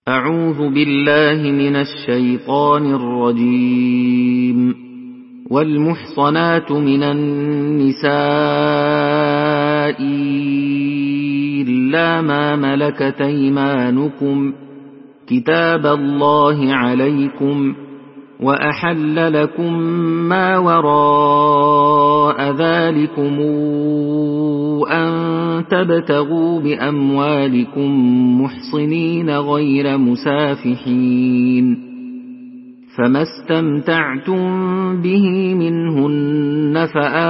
أعوذ بالله من الشيطان الرجيم. والمحصنات من النساء إلا ما ملكت أيمانكم كتاب الله عليكم، وأحل لكم ما وراء ذلكم أن تبتغوا بأموالكم محصنين غير مسافحين، فما استمتعتم به منهن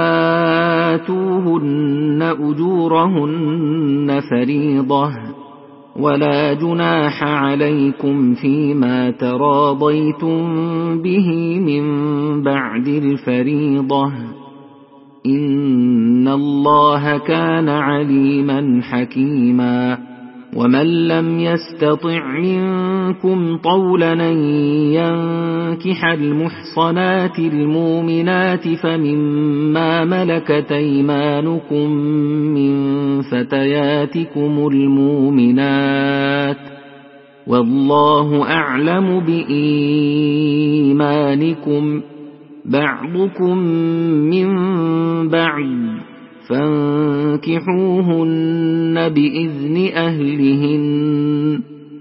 فآتوهن أجورهن فريضة، ولا جناح عليكم فيما تراضيتم به من بعد الفريضة، إن الله كان عليما حكيما. ومن لم يستطع منكم طولا أن ينكح المحصنات المؤمنات فمما ملكت أيمانكم من فتياتكم المؤمنات، والله أعلم بإيمانكم، بعضكم من بعض، فانكحوهن بإذن أهلهن،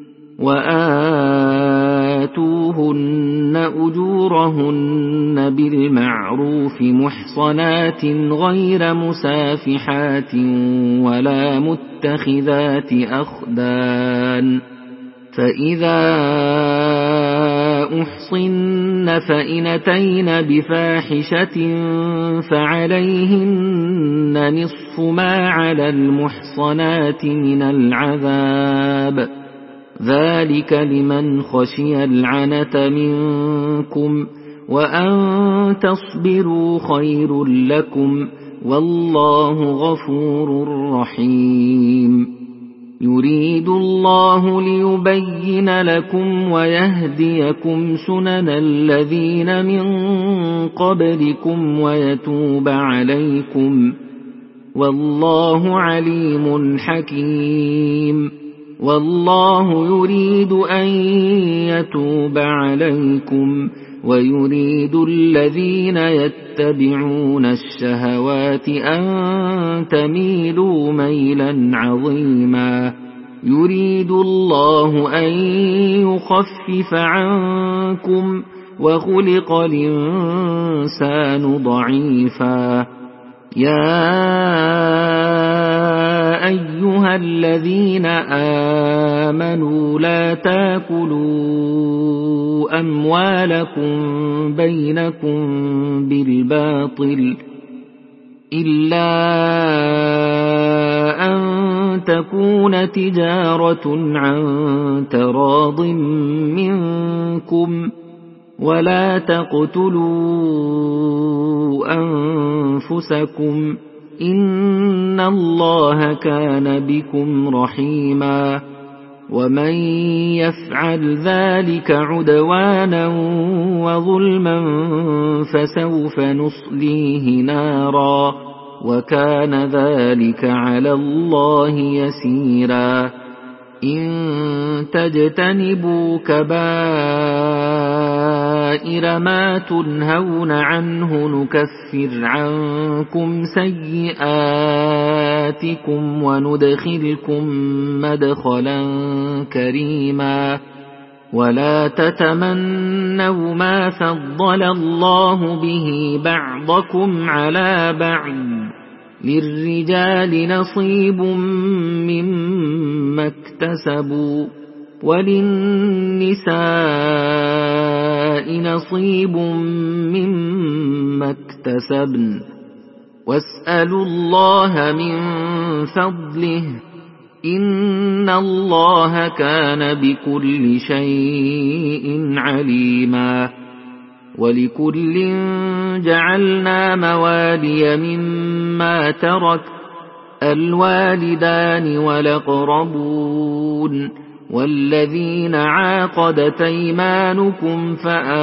وآتوهن أجورهن بالمعروف محصنات غير مسافحات ولا متخذات أخدان، فإذا أحصن فإن أتين بفاحشة فعليهن نصف ما على المحصنات من العذاب، ذلك لمن خشي العنة منكم، وأن تصبروا خير لكم، والله غفور رحيم. يريد الله ليبين لكم ويهديكم سنن الذين من قبلكم ويتوب عليكم، والله عليم حكيم. والله يريد أن يتوب عليكم، ويريد الذين يتبعون الشهوات أن تميلوا ميلا عظيما. يريد الله أن يخفف عنكم، وخلق الإنسان ضعيفا. يا أيها الذين آمنوا لا تاكلوا أموالكم بينكم بالباطل إلا أن تكون تجارة عن تراض منكم، ولا تقتلوا أنفسكم، إن الله كان بكم رحيما. ومن يفعل ذلك عدوانا وظلما فسوف نصليه نارا، وكان ذلك على الله يسيرا. إن تجتنبوا كبائر ما تنهون عنه نكفر عنكم سيئاتكم وندخلكم مدخلا كريما. ولا تتمنوا ما فضل الله به بعضكم على بعض، للرجال نصيب مما اكتسبوا، وللنساء نصيب مما اكتسبن، واسألوا الله من فضله، إن الله كان بكل شيء عليما. ولكل جعلنا موالي مما ترك الوالدان والأقربون والذين عاقدت أيمانكم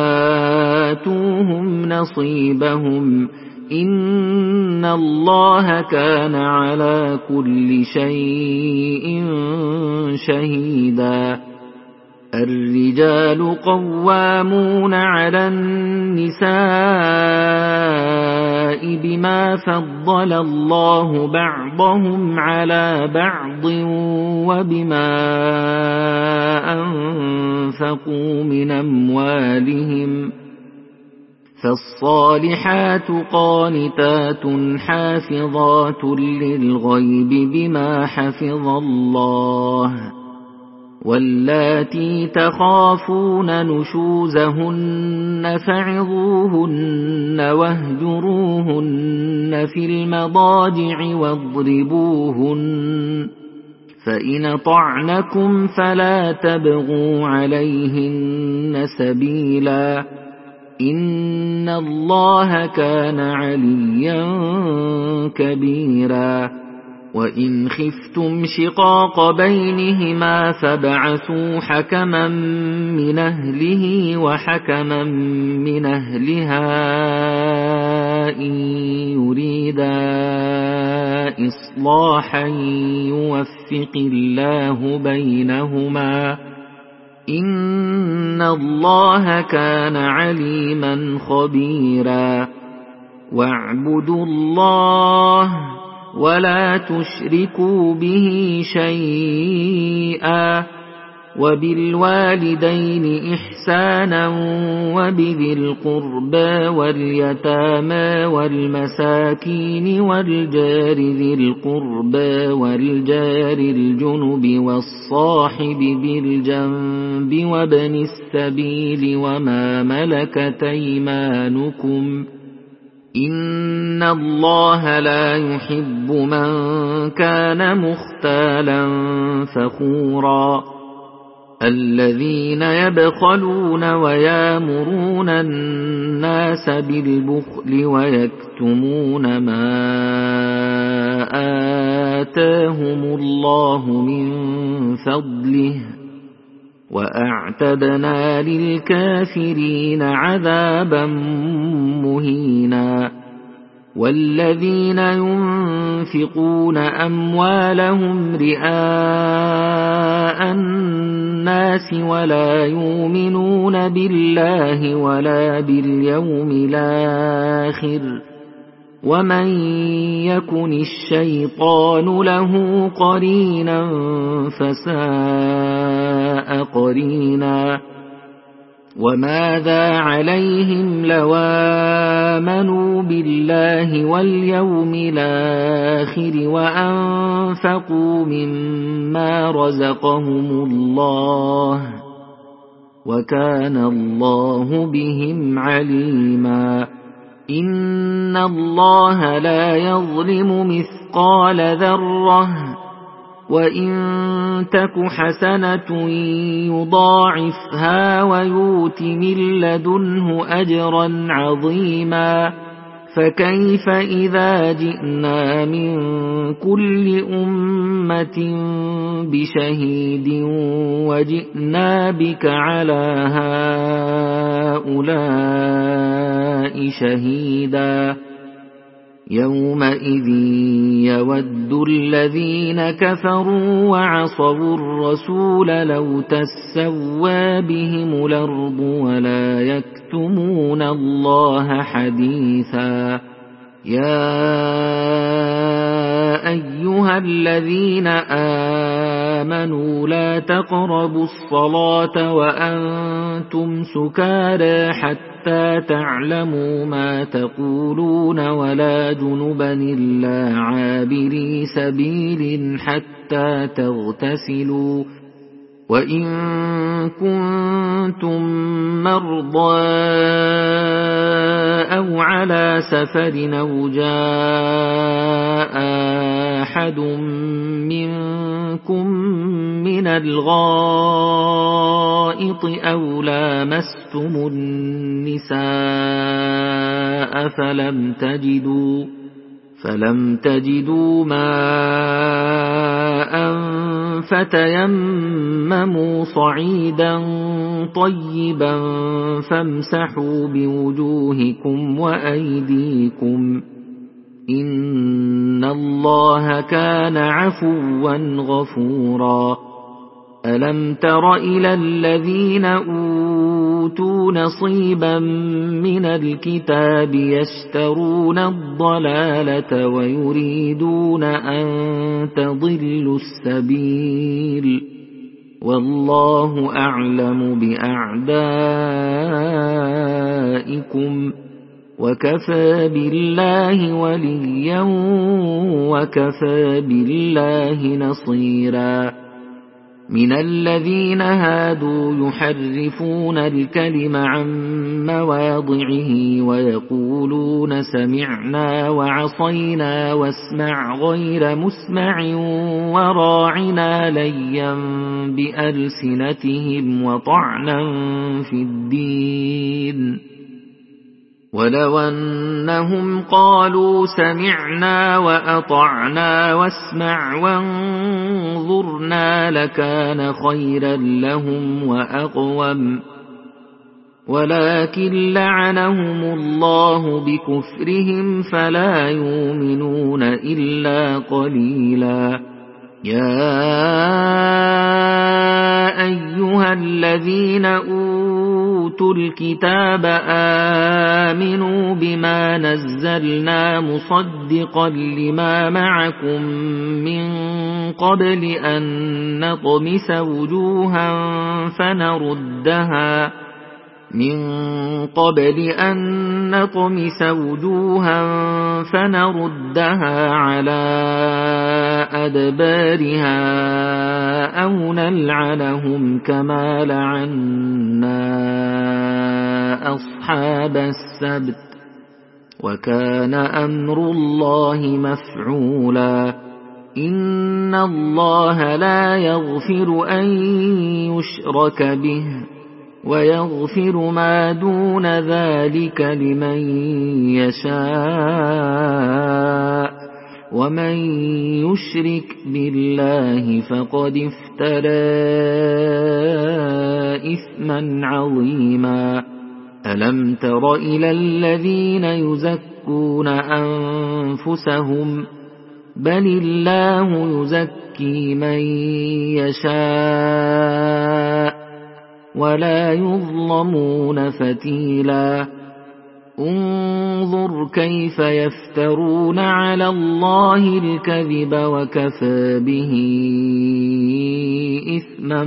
فآتوهم نصيبهم، إن الله كان على كل شيء شهيدا. الرجال قوامون على النساء بما فضل الله بعضهم على بعض وبما أنفقوا من أموالهم فالصالحات قانتات حافظات للغيب بما حفظ الله واللاتي تخافون نشوزهن فعظوهن واهجروهن في المضاجع واضربوهن فإن طعنكم فلا تبغوا عليهن سبيلا إن الله كان عليا كبيرا وإن خفتم شقاق بينهما فابعثوا حكما من أهله وحكما من أهلها إن يريدا إصلاحا يوفق الله بينهما إن الله كان عليما خبيرا واعبدوا الله ولا تشركوا به شيئا وبالوالدين إحسانا وبذي القربى واليتامى والمساكين والجار ذي القربى والجار الجنب والصاحب بالجنب وابن السبيل وما ملكت أيمانكم إن الله لا يحب من كان مختالا فخورا الذين يبخلون ويامرون الناس بالبخل ويكتمون ما آتاهم الله من فضله وأعتدنا للكافرين عذابا مهينا والذين ينفقون أموالهم رئاء الناس ولا يؤمنون بالله ولا باليوم الآخر ومن يكن الشيطان له قرينا فساء قرينا وماذا عليهم لو آمنوا بالله واليوم الآخر وأنفقوا مما رزقهم الله وكان الله بهم عليما إن الله لا يظلم مثقال ذرة وإن تك حسنة يضاعفها ويؤت من لدنه أجرا عظيما فكيف إذا جئنا من كل أمة بشهيد وجئنا بك على هؤلاء شهيدا يومئذ يود الذين كفروا وعصوا الرسول لو تسوى بهم الأرض ولا يكتمون الله حديثا يا أيها الذين آمنوا لا تقربوا الصلاة وأنتم سكارى حتى تعلموا ما تقولون ولا جنبا إلا عابري سبيل حتى تغتسلوا وإن كنتم مرضى أو على سفر أو جاء أحد منكم من الغائط أو لامستم النساء فلم تجدوا ماء فتيمموا صعيدا طيبا فامسحوا بوجوهكم وأيديكم إن الله كان عفوا غفورا ألم تر إلى الذين أوتوا نصيبا من الكتاب يشترون الضلالة ويريدون أن تضلوا السبيل والله أعلم بأعدائكم وكفى بالله وليا وكفى بالله نصيرا من الذين هادوا يحرفون الكلم عن مواضعه ويقولون سمعنا وعصينا واسمع غير مسمع وراعنا ليا بألسنتهم وطعنا في الدين ولو أنهم قالوا سمعنا وأطعنا واسمع وانظرنا لكان خيرا لهم وأقوم ولكن لعنهم الله بكفرهم فلا يؤمنون إلا قليلا يا أيها الذين أوتوا الكتاب آمنوا بما نزلنا مصدقا لما معكم من قبل أن نطمس وجوها فنردها على أدبارها أو نلعنهم كما لعنا أصحاب السبت وكان أمر الله مفعولا إن الله لا يغفر أن يشرك به ويغفر ما دون ذلك لمن يشاء ومن يشرك بالله فقد افترى إثما عظيما ألم تر إلى الذين يزكون أنفسهم بل الله يزكي من يشاء ولا يظلمون فتيلا انظر كيف يفترون على الله الكذب وكفى به إثما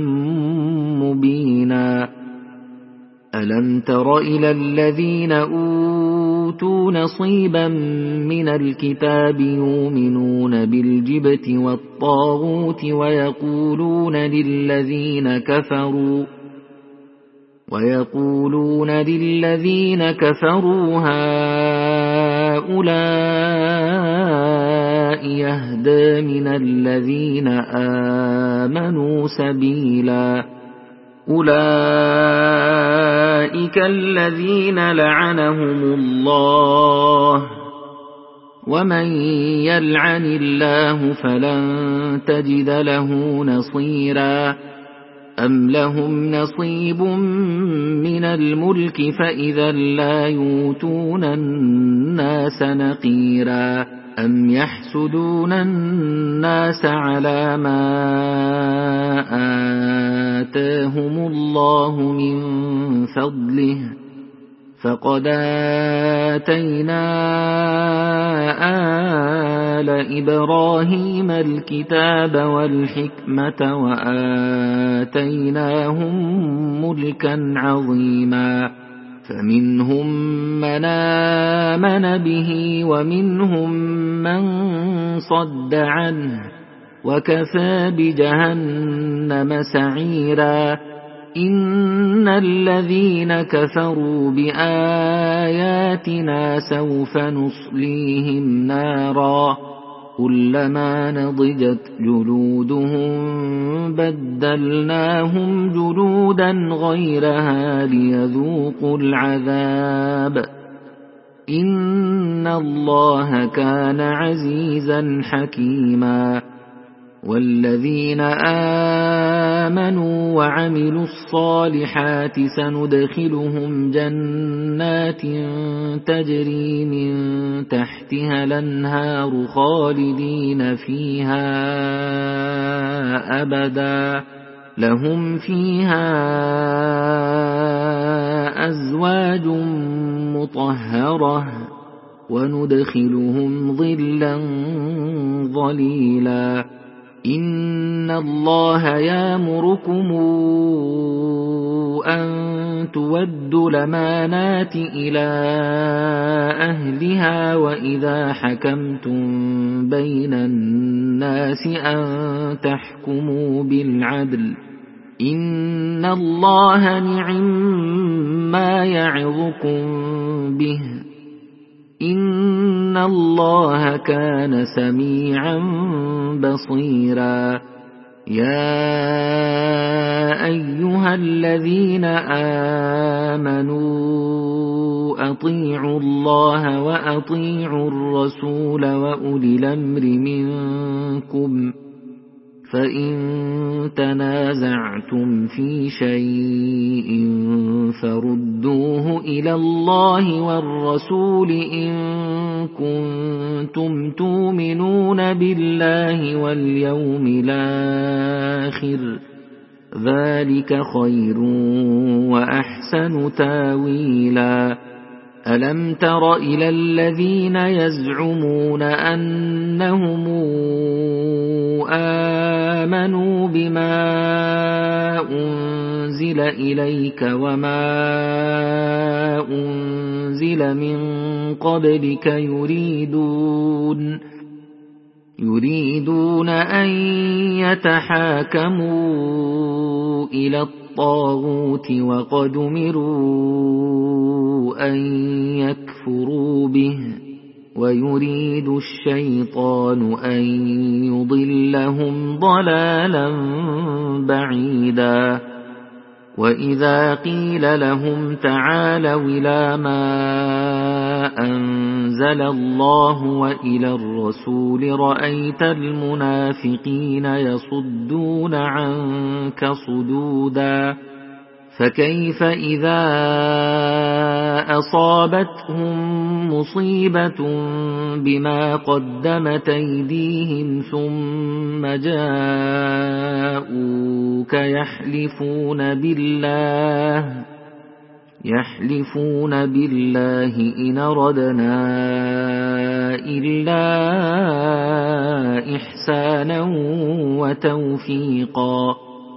مبينا ألم تر إلى الذين أوتوا نصيبا من الكتاب يؤمنون بالجبت والطاغوت ويقولون للذين كفروا هؤلاء يهدى من الذين آمنوا سبيلا أولئك الذين لعنهم الله ومن يلعن الله فلن تجد له نصيرا أم لهم نصيب من الملك فإذا لا يؤتون الناس نقيرا أم يحسدون الناس على ما آتاهم الله من فضله فقد آتينا آل إبراهيم الكتاب والحكمة وآتيناهم ملكا عظيما فمنهم من آمن به ومنهم من صد عنه وكفى بجهنم سعيرا إن الذين كفروا بآياتنا سوف نصليهم نارا كلما نضجت جلودهم بدلناهم جلودا غيرها ليذوقوا العذاب إن الله كان عزيزا حكيما والذين آمنوا وعملوا الصالحات سندخلهم جنات تجري من تحتها الأنهار خالدين فيها أبدا لهم فيها أزواج مطهرة وندخلهم ظلا ظليلا إن الله يأمركم أن تودوا الأمانات إلى أهلها وإذا حكمتم بين الناس أن تحكموا بالعدل إن الله نعما يعظكم به إن الله كان سميعا بصيرا يا أيها الذين آمنوا أطيعوا الله وأطيعوا الرسول وأولي الأمر منكم فإن تنازعتم في شيء فردوه إلى الله والرسول إن كنتم تؤمنون بالله واليوم الآخر ذلك خير وأحسن تاويلا ألم تر إلى الذين يزعمون أنهم آمنوا بما أنزل إليك وما أنزل من قبلك يريدون أن يتحاكموا إلى الطاغوت وقد أمروا أن يكفروا به ويريد الشيطان أن يضلهم ضلالا بعيدا وإذا قيل لهم تعالوا إلى ما أنزل الله وإلى الرسول رأيت المنافقين يصدون عنك صدودا فكيف إذا أصابتهم مصيبة بما قدمت أيديهم ثم جاءوك يحلفون بالله إن أردنا إلا إحسانا وتوفيقا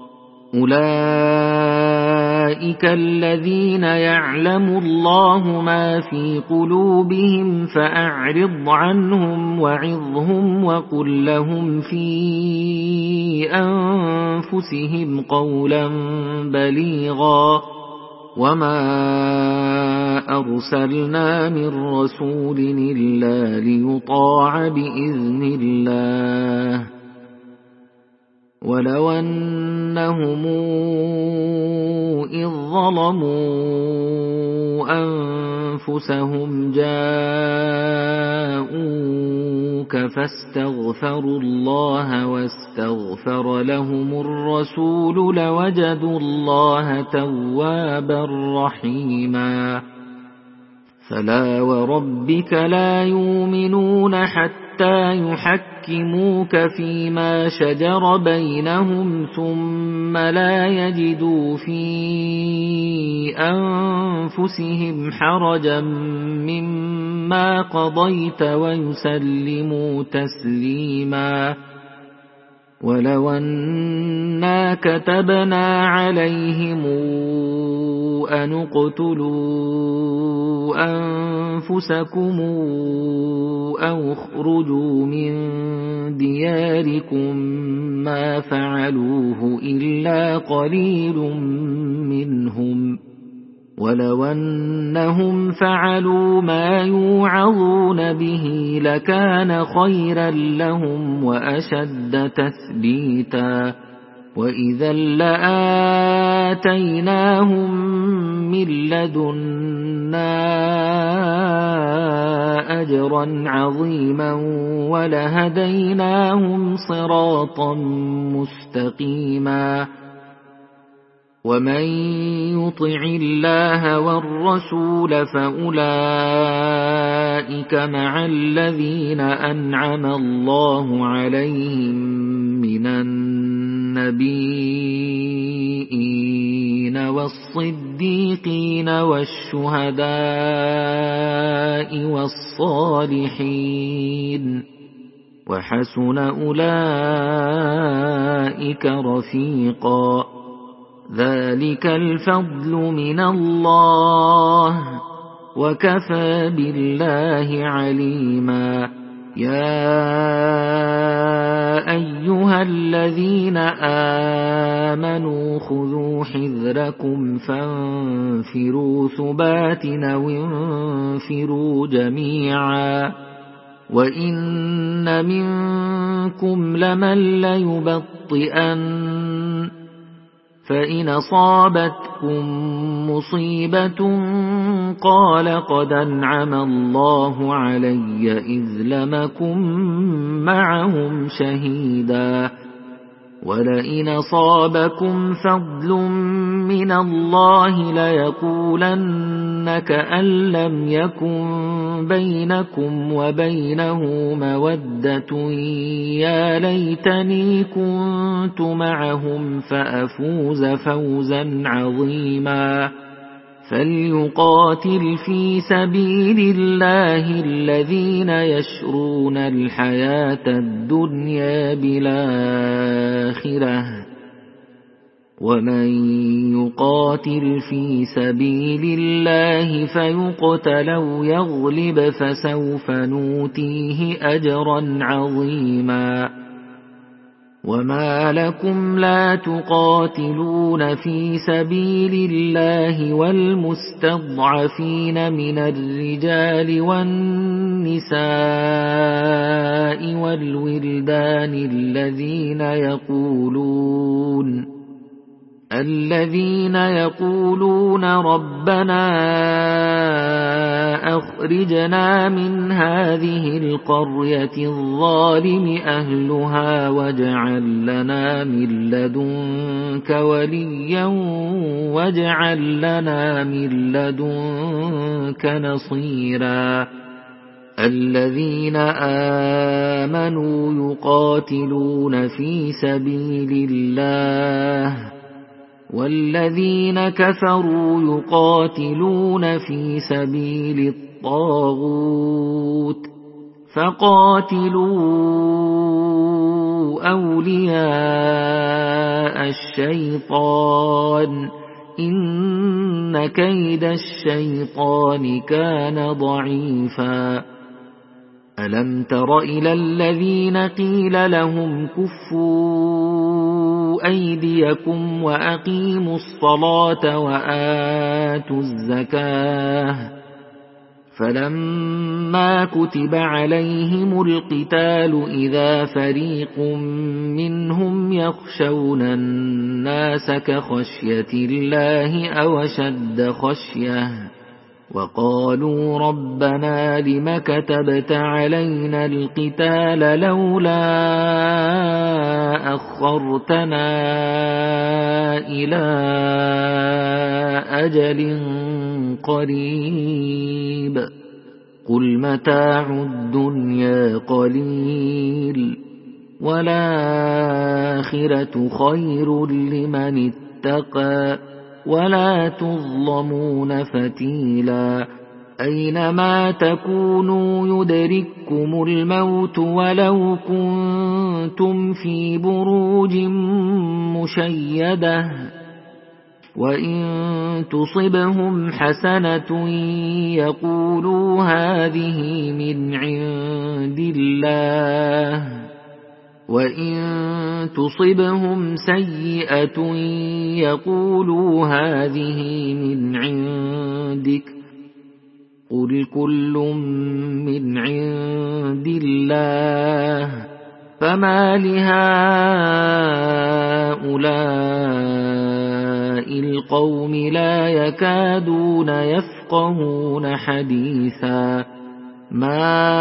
أولئك الذين يعلم الله ما في قلوبهم فأعرض عنهم وعظهم وقل لهم في أنفسهم قولا بليغا وما أرسلنا من رسول إلا ليطاع بإذن الله ولو أنهم إذ ظلموا أنفسهم جاءوك فاستغفروا الله واستغفر لهم الرسول لوجدوا الله توابا رحيما فلا وربك لا يؤمنون حتى يحكموك فيما شجر بينهم ثم لا يجدوا في أنفسهم حرجا مما قضيت ويسلموا تسليما ولو أنا كتبنا عليهم أن اقتلوا أنفسكم أو اخرجوا من دياركم ما فعلوه إلا قليل منهم ولو أنهم فعلوا ما يوعظون به لكان خيرا لهم وأشد تثبيتا وإذا لآتيناهم من لدنا أجرا عظيما ولهديناهم صراطا مستقيما ومن يطع الله والرسول فأولئك مع الذين أنعم الله عليهم من النبيين والنبيين والصديقين والشهداء والصالحين وحسن أولئك رفيقا ذلك الفضل من الله وكفى بالله عليما يا أيها الذين آمنوا خذوا حذركم فانفروا ثبات أو انفروا جميعا وإن منكم لمن ليبطئن فإن أصابتكم مصيبة قال قد أنعم الله علي إذ لم أكن معهم شهيدا ولئن أصابكم فضل من الله ليقولن كأن لم يكن بينكم وبينه مودة يا ليتني كنت معهم فأفوز فوزا عظيما فليقاتل في سبيل الله الذين يشرون الحياة الدنيا بالآخرة ومن يقاتل في سبيل الله فيقتل أو يغلب فسوف نؤتيه أجرا عظيما وما لكم لا تقاتلون في سبيل الله والمستضعفين من الرجال والنساء والولدان الذين يقولون ربنا أخرجنا من هذه القرية الظالم أهلها واجعل لنا من لدنك وليا واجعل لنا من لدنك نصيرا الذين آمنوا يقاتلون في سبيل الله والذين كفروا يقاتلون في سبيل الطاغوت فقاتلوا أولياء الشيطان إن كيد الشيطان كان ضعيفا ألم تر إلى الذين قيل لهم كفوا أيديكم وأقيموا الصلاة وآتوا الزكاة فلما كتب عليهم القتال إذا فريق منهم يخشون الناس كخشية الله أو أشد خشية وقالوا ربنا لم كتبت علينا القتال لولا أخرتنا إلى أجل قريب قل متاع الدنيا قليل والآخرة خير لمن اتقى ولا تظلمون فتيلا أينما تكونوا يدرككم الموت ولو كنتم في بروج مشيدة وإن تصبهم حسنة يقولوا هذه من عند الله وإن تصبهم سيئة يقولوا هذه من عندك قل كل من عند الله فما لهؤلاء القوم لا يكادون يفقهون حديثا ما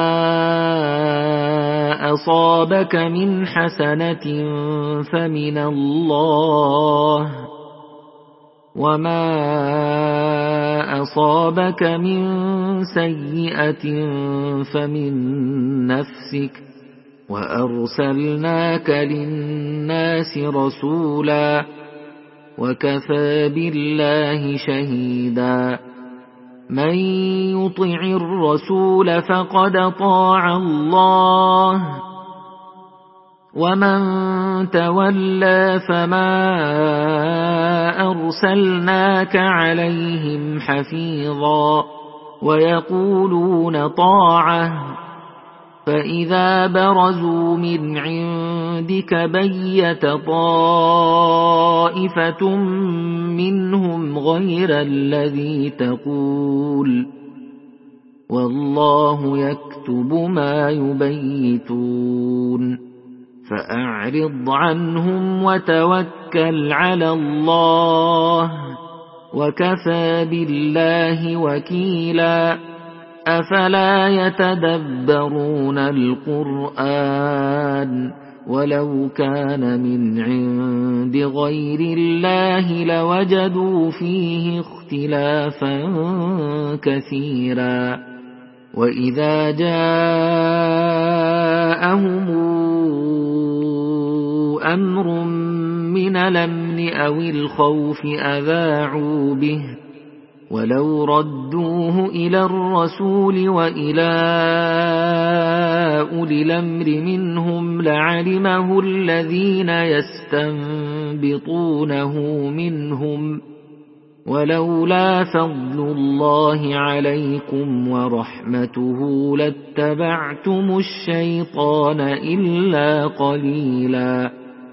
أصابك من حسنة فمن الله وما أصابك من سيئة فمن نفسك وأرسلناك للناس رسولا وكفى بالله شهيدا من يطع الرسول فقد طاع الله ومن تولى فما أرسلناك عليهم حفيظا ويقولون طاعة فإذا برزوا من عندك بيت طائفة منهم غير الذي تقول والله يكتب ما يبيتون فأعرض عنهم وتوكل على الله وكفى بالله وكيلا أفلا يتدبرون القرآن ولو كان من عند غير الله لوجدوا فيه اختلافا كثيرا وإذا جاءهم أمر من الأمن أو الخوف أذاعوا به ولو ردوه إلى الرسول وإلى أولي الأمر منهم لعلمه الذين يستنبطونه منهم ولولا فضل الله عليكم ورحمته لاتبعتم الشيطان إلا قليلا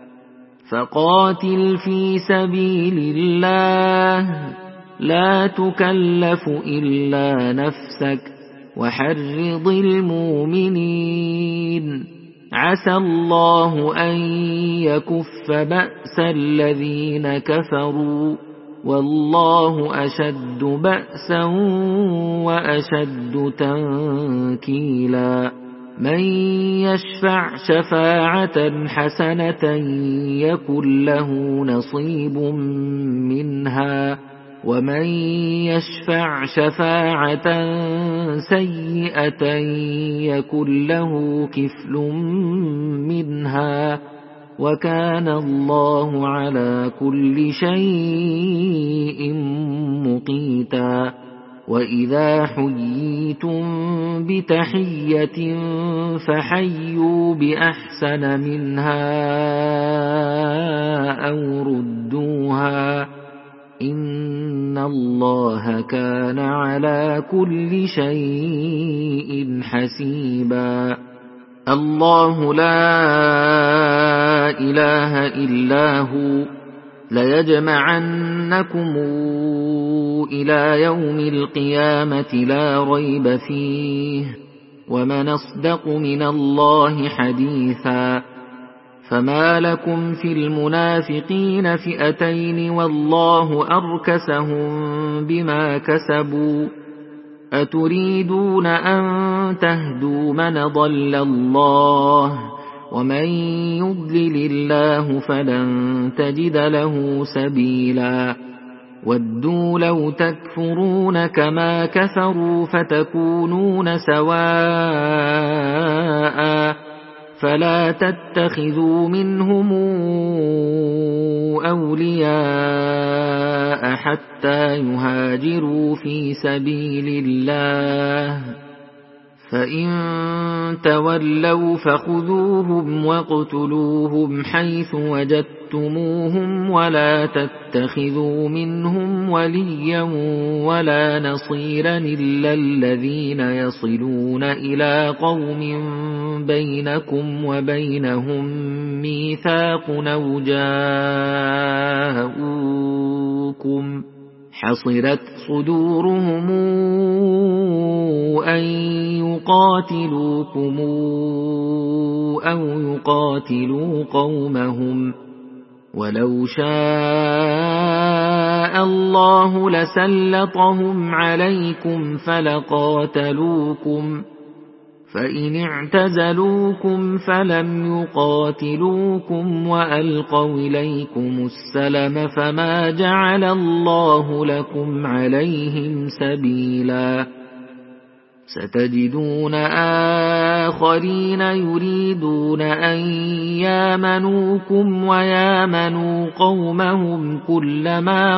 فقاتل في سبيل الله لا تكلف إلا نفسك وحرض المؤمنين عسى الله أن يكف بأس الذين كفروا والله أشد بأسا وأشد تنكيلا من يشفع شفاعة حسنة يكن له نصيب منها ومن يشفع شفاعة سيئة يكن له كفل منها وكان الله على كل شيء مقيتا وإذا حييتم بتحية فحيوا بأحسن منها أو ردوها إن الله كان على كل شيء حسيبا الله لا إله إلا هو ليجمعنكم إلى يوم القيامة لا ريب فيه ومن أصدق من الله حديثا فما لكم في المنافقين فئتين والله أركسهم بما كسبوا أتريدون أن تهدوا من ضل الله ومن يضلل الله فلن تجد له سبيلا ودوا لو تكفرون كما كفروا فتكونون سواء فلا تتخذوا منهم أولياء حتى يهاجروا في سبيل الله فإن تولوا فخذوهم واقتلوهم حيث وجدتموهم ولا تتخذوا منهم وليا ولا نصيرا إلا الذين يصلون إلى قوم بينكم وبينهم ميثاق أو جاءوكم حصرت صدورهم أن يقاتلوكم أو يقاتلوا قومهم ولو شاء الله لسلطهم عليكم فلقاتلوكم فإن اعتزلوكم فلم يقاتلوكم وألقوا إليكم السلم فما جعل الله لكم عليهم سبيلا ستجدون آخرين يريدون أن يامنوكم ويامنوا قومهم كلما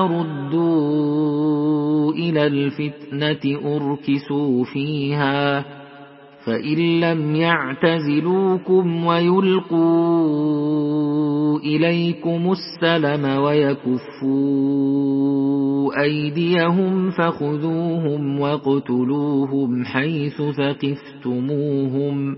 ردوا إلى الفتنة أركسوا فيها فإن لم يعتزلوكم ويلقوا إليكم السلم ويكفوا أيديهم فخذوهم واقتلوهم حيث ثقفتموهم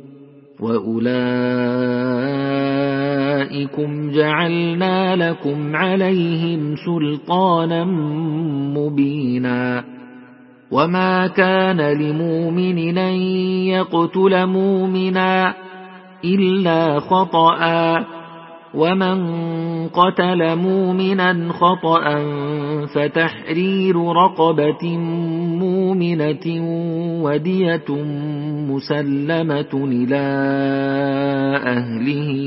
وأولئكم جعلنا لكم عليهم سلطانا مبينا وما كان لمؤمن أن يقتل مؤمنا إلا خطأ ومن قتل مؤمنا خطأ فتحرير رقبة مؤمنة ودية مسلمة إلى أهله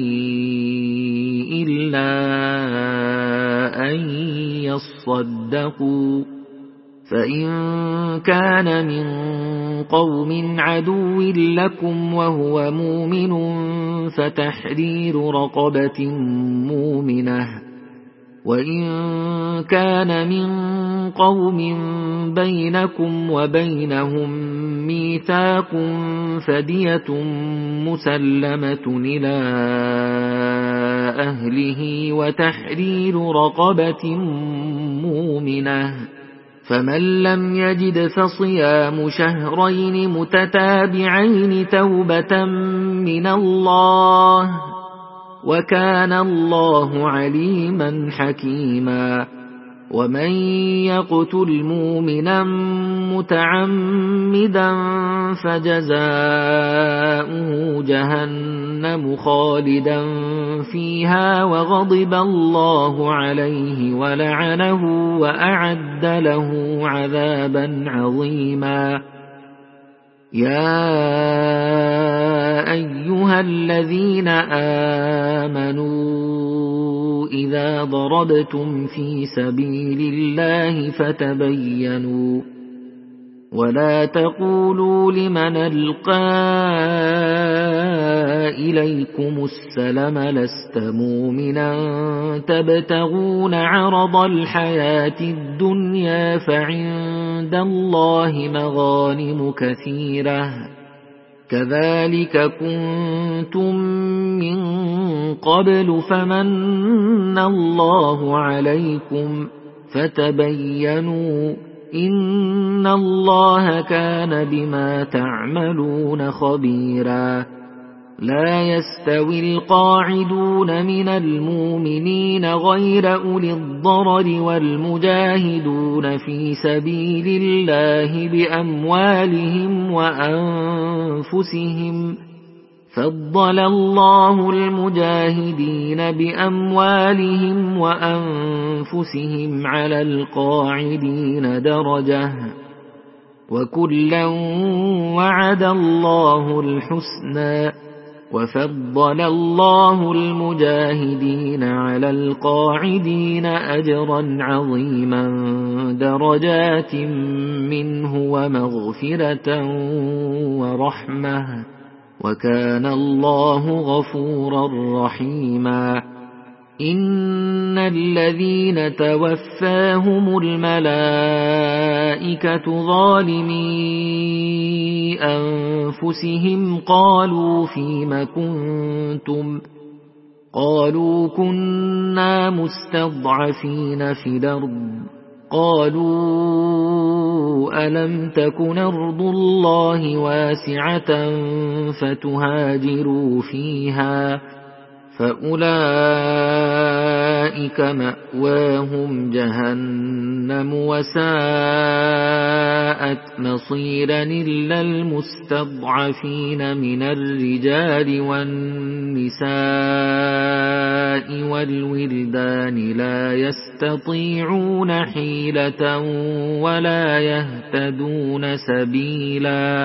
إلا أن يصدقوا فإن كان من قوم عدو لكم وهو مؤمن فتحرير رقبة مؤمنة وإن كان من قوم بينكم وبينهم ميثاق فدية مسلمة إلى أهله وتحرير رقبة مؤمنة فمن لم يجد فصيام شهرين متتابعين توبة من الله وكان الله عليما حكيما ومن يقتل مؤمنا متعمدا فجزاؤه جهنم خالدا فيها وغضب الله عليه ولعنه وأعد له عذابا عظيما يا أيها الذين آمنوا إذا ضربتم في سبيل الله فتبينوا ولا تقولوا لمن ألقى إليكم السلم لست مؤمنا تبتغون عرض الحياة الدنيا فعند الله مغانم كثيرة كذلك كنتم من قبل فمن الله عليكم فتبينوا إن الله كان بما تعملون خبيرا لا يستوي القاعدون من المؤمنين غير أولي الضرر والمجاهدون في سبيل الله بأموالهم وأنفسهم فضل الله المجاهدين بأموالهم وأنفسهم على القاعدين درجة وكلا وعد الله الحسنى وفضل الله المجاهدين على القاعدين أجرا عظيما درجات منه ومغفرة ورحمة وكان الله غفورا رحيما إن الذين توفاهم الملائكة ظالمي أنفسهم قالوا فيم كنتم قالوا كنا مستضعفين في الأرض قالوا ألم تكن أرض الله واسعة فتهاجروا فيها فأولئك مأواهم جهنم وساءت مصيرا إلا المستضعفين من الرجال والنساء والولدان لا يستطيعون حيلة ولا يهتدون سبيلا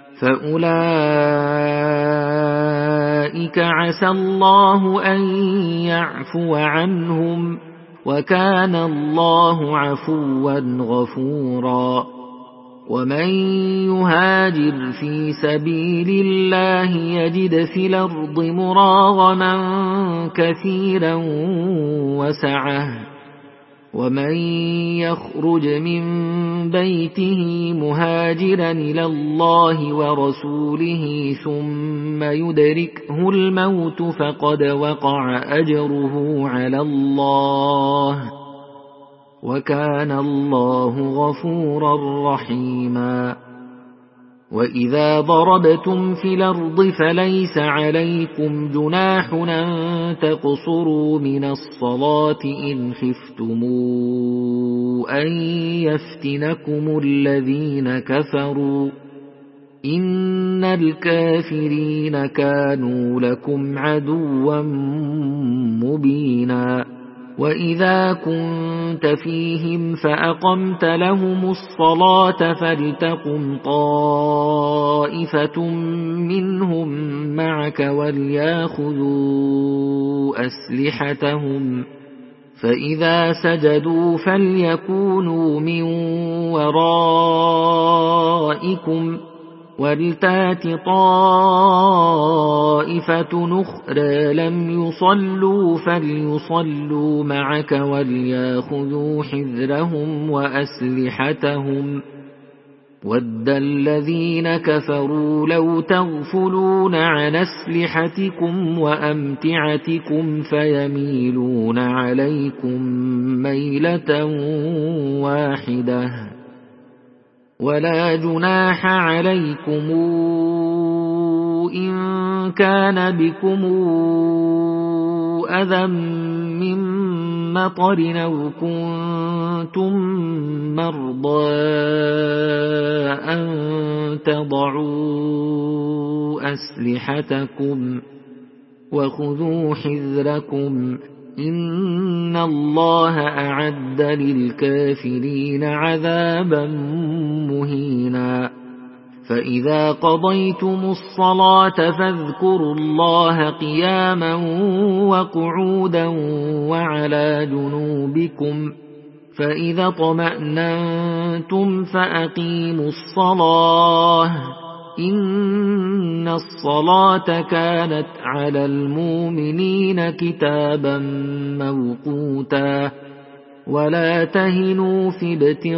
فأولئك عسى الله أن يعفو عنهم وكان الله عفوا غفورا ومن يهاجر في سبيل الله يجد في الأرض مراغما كثيرا وسعة ومن يخرج من بيته مهاجرا إلى الله ورسوله ثم يدركه الموت فقد وقع أجره على الله وكان الله غفورا رحيما وإذا ضربتم في الأرض فليس عليكم جناح أن تقصروا من الصلاة إن خفتموا أن يفتنكم الذين كفروا إن الكافرين كانوا لكم عدوا مبينا وإذا كنت فيهم فأقمت لهم الصلاة فلتقم طائفة منهم معك وليأخذوا أسلحتهم فإذا سجدوا فليكونوا من ورائكم ولتات طائفة أخرى لم يصلوا فليصلوا معك وليأخذوا حذرهم وأسلحتهم ود الذين كفروا لو تغفلون عن أسلحتكم وأمتعتكم فيميلون عليكم ميلة واحدة ولا جناح عليكم إن كان بكم أذى من مطر أو كنتم مرضى أن تضعوا أسلحتكم وخذوا حذركم إن الله أعد للكافرين عذابا مهينا فإذا قضيتم الصلاة فاذكروا الله قياما وقعودا وعلى جنوبكم فإذا اطمأننتم فأقيموا الصلاة إن الصلاة كانت على المؤمنين كتابا موقوتا ولا تهنوا في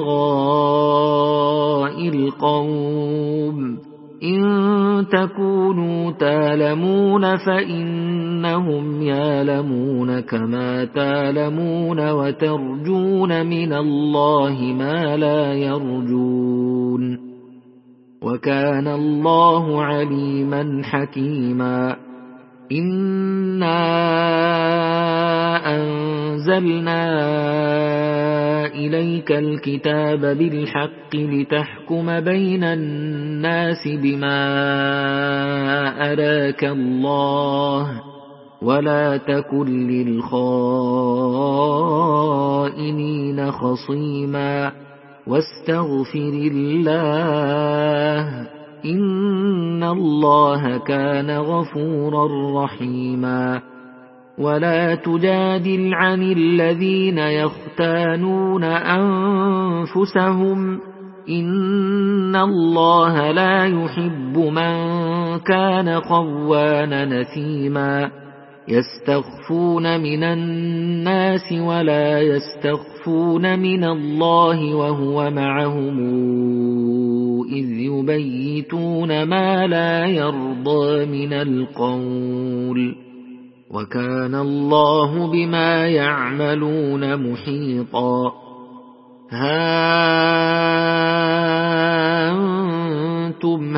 ابتغاء القوم إن تكونوا تالمون فإنهم يالمون كما تالمون وترجون من الله ما لا يرجون وكان الله عليما حكيما إنا أنزلنا إليك الكتاب بالحق لتحكم بين الناس بما أراك الله ولا تكن للخائنين خصيما واستغفر الله إن الله كان غفورا رحيما ولا تجادل عن الذين يختانون أنفسهم إن الله لا يحب من كان خوانا نثيما يستخفون من الناس ولا يستخفون من الله وهو معهم إذ يبيتون ما لا يرضى من القول وكان الله بما يعملون محيطا ها أنتم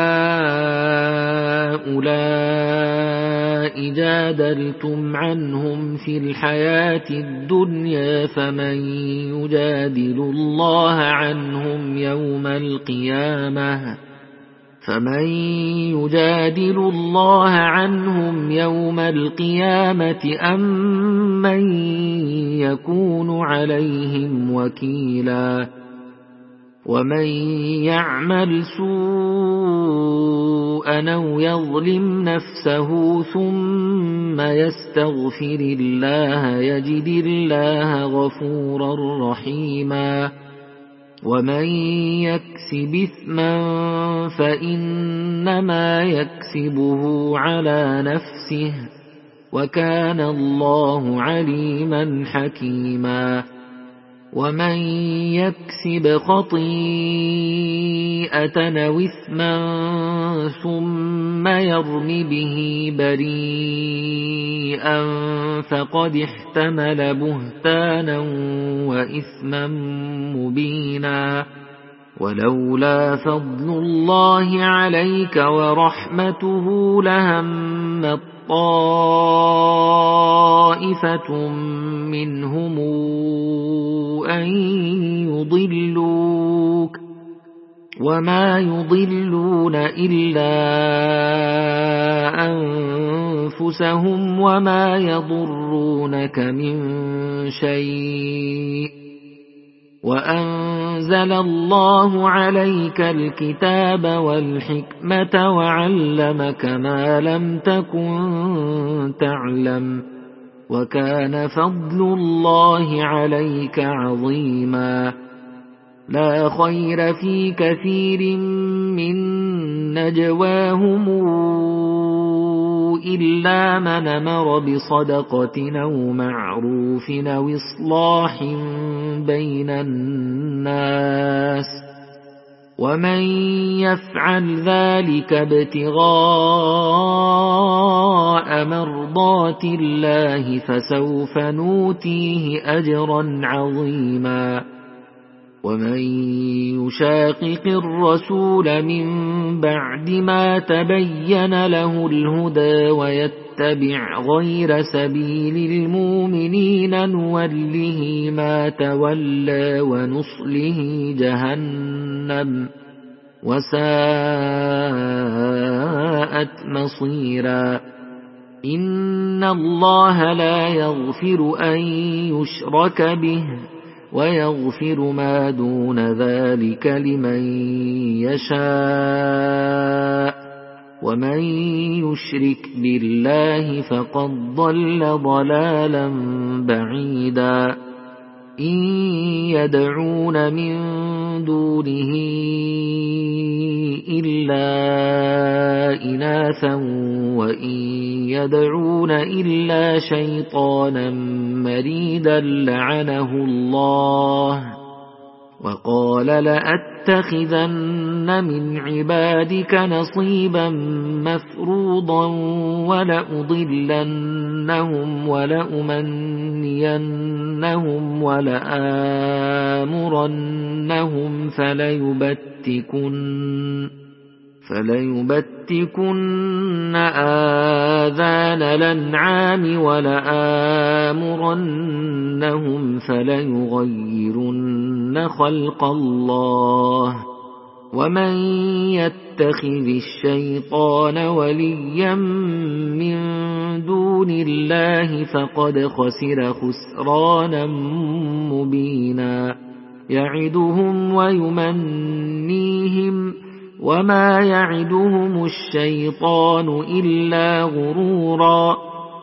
هؤلاء جادلتم عنهم في الحياة الدنيا فمن يجادل الله عنهم يوم القيامة أم من يكون عليهم وكيلا ومن يعمل سوءا أو يظلم نفسه ثم يستغفر الله يجد الله غفورا رحيما ومن يكسب إثما فإنما يكسبه على نفسه وكان الله عليما حكيما ومن يكسب خطيئة أو إثما ثم يرم به بريئا فقد احتمل بهتانا وإثما مبينا ولولا فضل الله عليك ورحمته لهم طائفة منهم أن يضلوك وما يضلون إلا أنفسهم وما يضرونك من شيء وأنزل الله عليك الكتاب والحكمة وعلمك ما لم تكن تعلم وكان فضل الله عليك عظيما لا خير في كثير من نجواهم إلا من أمر بصدقة أو معروف أو إصلاح بين الناس ومن يفعل ذلك ابتغاء مرضات الله فسوف نؤتيه أجرا عظيما ومن يشاقق الرسول من بعد ما تبين له الهدى ويتبع غير سبيل المؤمنين نوله ما تولى ونصله جهنم وساءت مصيرا إن الله لا يغفر أن يشرك به ويغفر ما دون ذلك لمن يشاء ومن يشرك بالله فقد ضل ضلالا بعيدا إن يدعون من دونه إلا إناثا وإن يدعون إلا شيطانا مريدا لعنه الله وقال لأتخذن من عبادك نصيبا مفروضا ولأضلنهم ولأمنينهم ولآمرنهم فليبتكن آذان الأنعام ولآمرنهم فليغيرن خلق الله ومن يتخذ الشيطان وليا من دون الله فقد خسر خسرانا مبينا يعدهم ويمنيهم وما يعدهم الشيطان إلا غرورا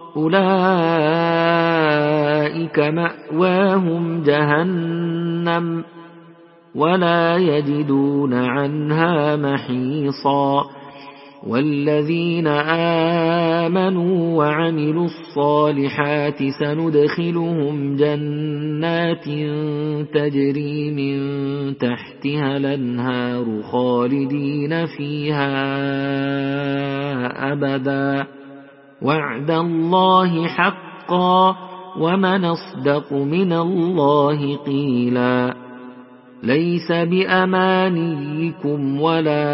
أولئك مأواهم جهنم ولا يجدون عنها محيصا والذين آمنوا وعملوا الصالحات سندخلهم جنات تجري من تحتها الأنهار خالدين فيها أبدا وعد الله حقا ومن أصدق من الله قيلا ليس بأمانيكم ولا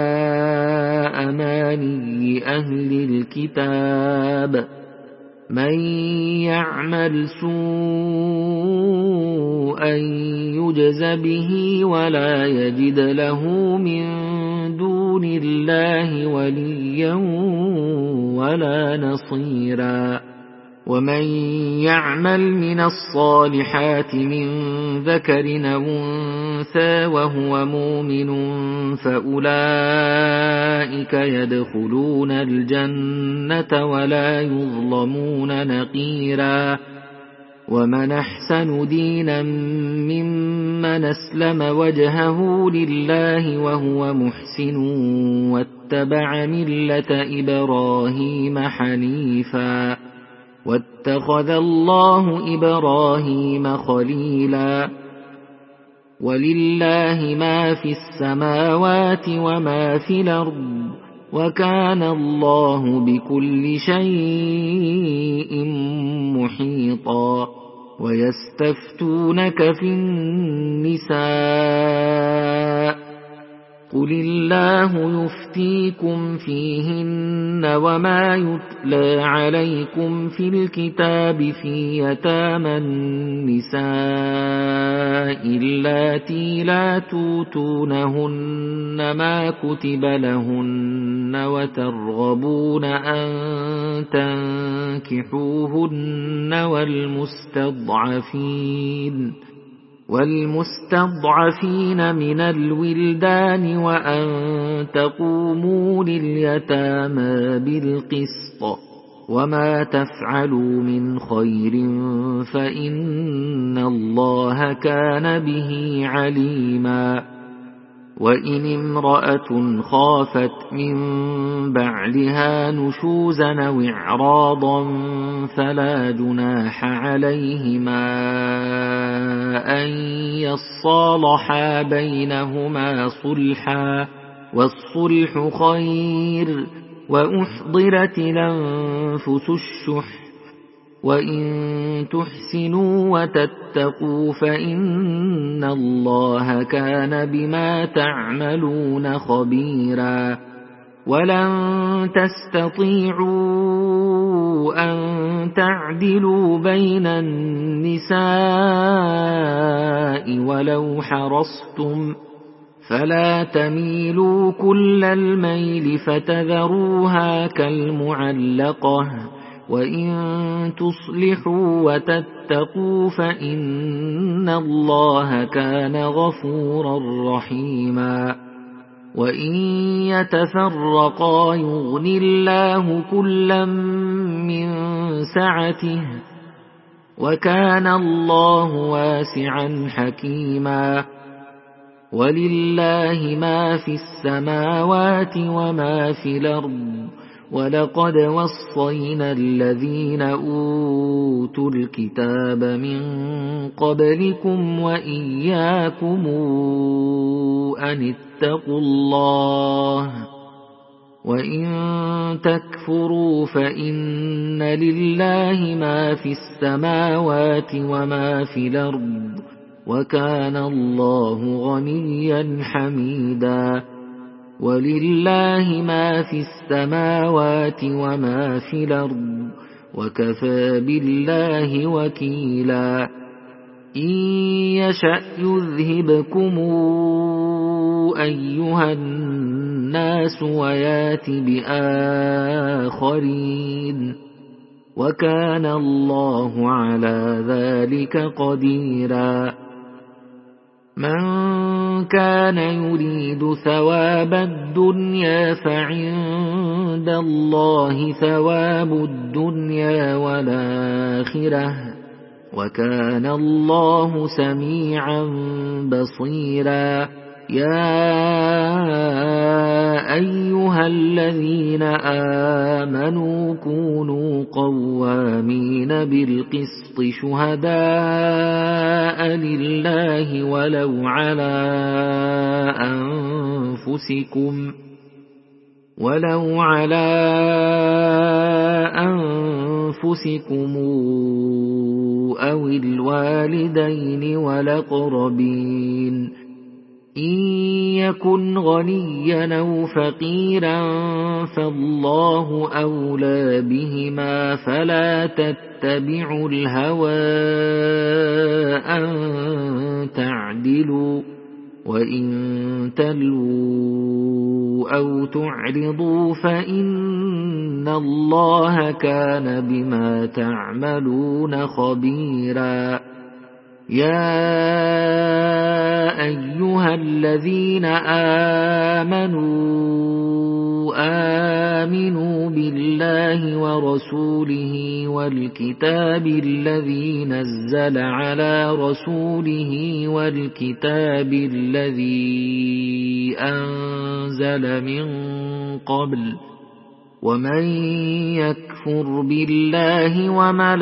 أماني أهل الكتاب من يعمل سوءا يجز به ولا يجد له من دون الله وليا ولا نصيرا ومن يعمل من الصالحات من ذكر أو أنثى وهو مؤمن فأولئك يدخلون الجنة ولا يظلمون نقيرا ومن أحسن دينا ممن أسلم وجهه لله وهو محسن واتبع ملة إبراهيم حنيفا واتخذ الله إبراهيم خليلا ولله ما في السماوات وما في الأرض وكان الله بكل شيء محيطا ويستفتونك في النساء قل الله يفتيكم فيهن وما يتلى عليكم في الكتاب في يتامى النساء اللاتي لا توتونهن ما كتب لهن وترغبون أن تنكحوهن والمستضعفين من الولدان وأن تقوموا لليتامى بالقسط وما تفعلوا من خير فإن الله كان به عليما وإن امرأة خافت من بعلها نشوزا أو إعراضا فلا جناح عليهما أن يصالحا بينهما صلحا والصلح خير وأحضرت الأنفس الشح وإن تحسنوا وتتقوا فإن الله كان بما تعملون خبيرا ولن تستطيعوا أن تعدلوا بين النساء ولو حرصتم فلا تميلوا كل الميل فتذروها كالمعلقة وإن تصلحوا وتتقوا فإن الله كان غفورا رحيما وإن يتفرقا يغن الله كلا من سعته وكان الله واسعا حكيما ولله ما في السماوات وما في الأرض ولقد وصينا الذين أوتوا الكتاب من قبلكم وإياكم أن اتقوا الله وإن تكفروا فإن لله ما في السماوات وما في الأرض وكان الله غنيا حميدا ولله ما في السماوات وما في الأرض وكفى بالله وكيلا إن يشأ يذهبكم أيها الناس ويات بآخرين وكان الله على ذلك قديرا من كان يريد ثواب الدنيا فعند الله ثواب الدنيا والآخرة وكان الله سميعا بصيرا يا أيها الذين آمنوا كونوا قوامين بالقسط شهداء لله ولو على أنفسكم أو الوالدين والأقربين إن يكن غنيا أو فقيرا فالله أولى بهما فلا تتبعوا الهوى أن تعدلوا وإن تلووا أو تعرضوا فإن الله كان بما تعملون خبيرا يا أيها الذين آمنوا بالله ورسوله والكتاب الذي نزل على رسوله والكتاب الذي أنزل من قبل ومن يكفر بالله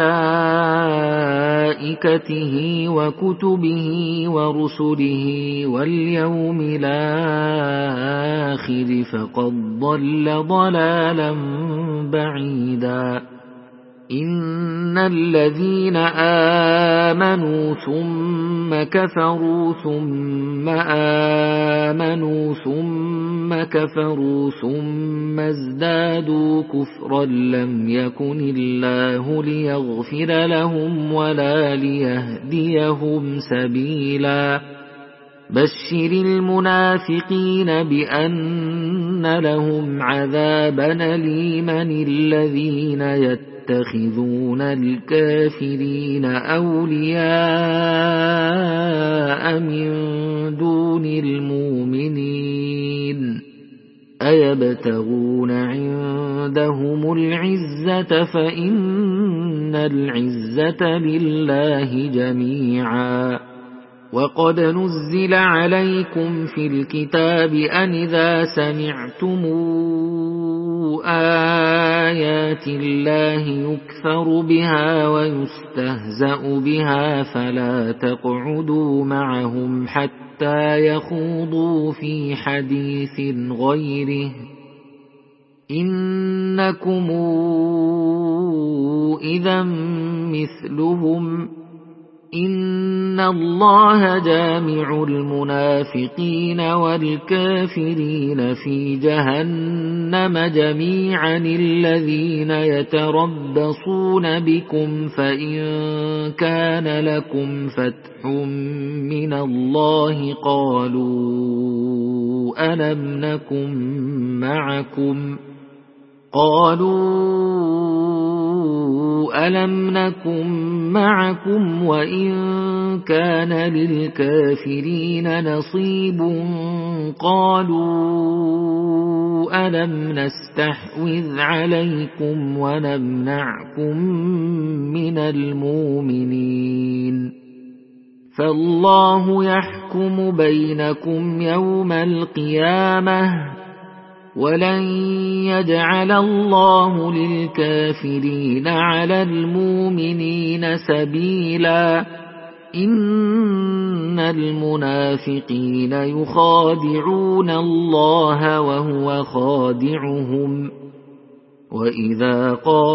وملائكته وكتبه ورسله واليوم الآخر فقد ضل ضلالا بعيدا إن الذين آمنوا ثم كفروا ثم آمنوا ثم كفروا ثم ازدادوا كفرا لم يكن الله ليغفر لهم ولا ليهديهم سبيلا بشر المنافقين بأن لهم عذابا أليما الذين يتخذون الكافرين أولياء من دون المؤمنين أيبتغون عندهم العزة فإن العزة لله جميعا وقد نزل عليكم في الكتاب أن إذا سمعتم آيات الله يكفر بها ويستهزأ بها فلا تقعدوا معهم حتى يخوضوا في حديث غيره إنكم إذا مثلهم إن الله جامع المنافقين والكافرين في جهنم جميعا الذين يتربصون بكم فإن كان لكم فتح من الله قالوا ألم نكن معكم وإن كان للكافرين نصيب قالوا ألم نستحوذ عليكم ونمنعكم من المؤمنين فالله يحكم بينكم يوم القيامة ولن يجعل الله للكافرين على المؤمنين سبيلا إن المنافقين يخادعون الله وهو خادعهم وإذا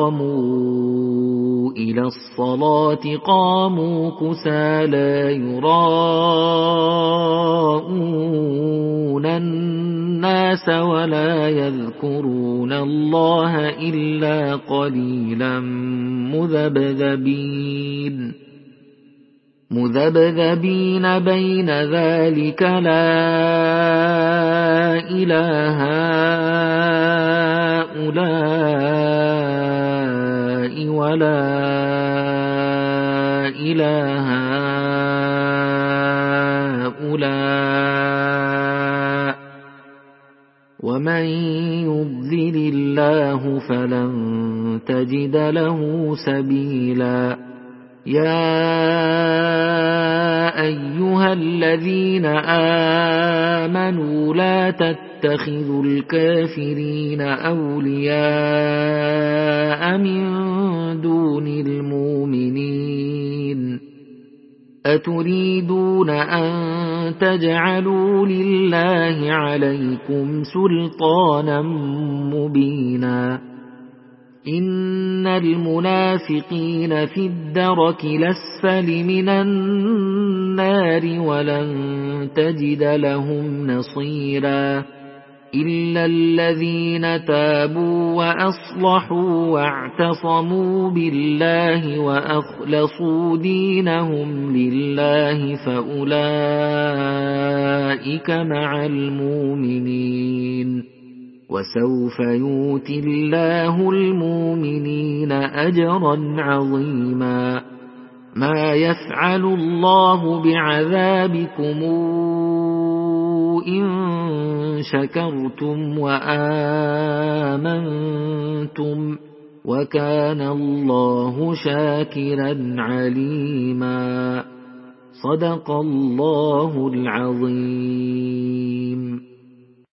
قاموا إلى الصلاة قاموا كسالى يراءون الناس ولا يذكرون الله إلا قليلا مذبذبين بين ذلك لا إله هؤلاء ولا إله هؤلاء ومن يضلل الله فلن تجد له سبيلا يا أيها الذين آمنوا لا تتخذوا الكافرين أولياء من دون المؤمنين أتريدون أن تجعلوا لله عليكم سلطانا مبينا إن المنافقين في الدرك الأسفل من النار ولن تجد لهم نصيرا إلا الذين تابوا وأصلحوا واعتصموا بالله وأخلصوا دينهم لله فأولئك مع المؤمنين وسوف يؤتي الله المؤمنين أجرا عظيما ما يفعل الله بعذابكم إن شكرتم وآمنتم وكان الله شاكرا عليما. صدق الله العظيم.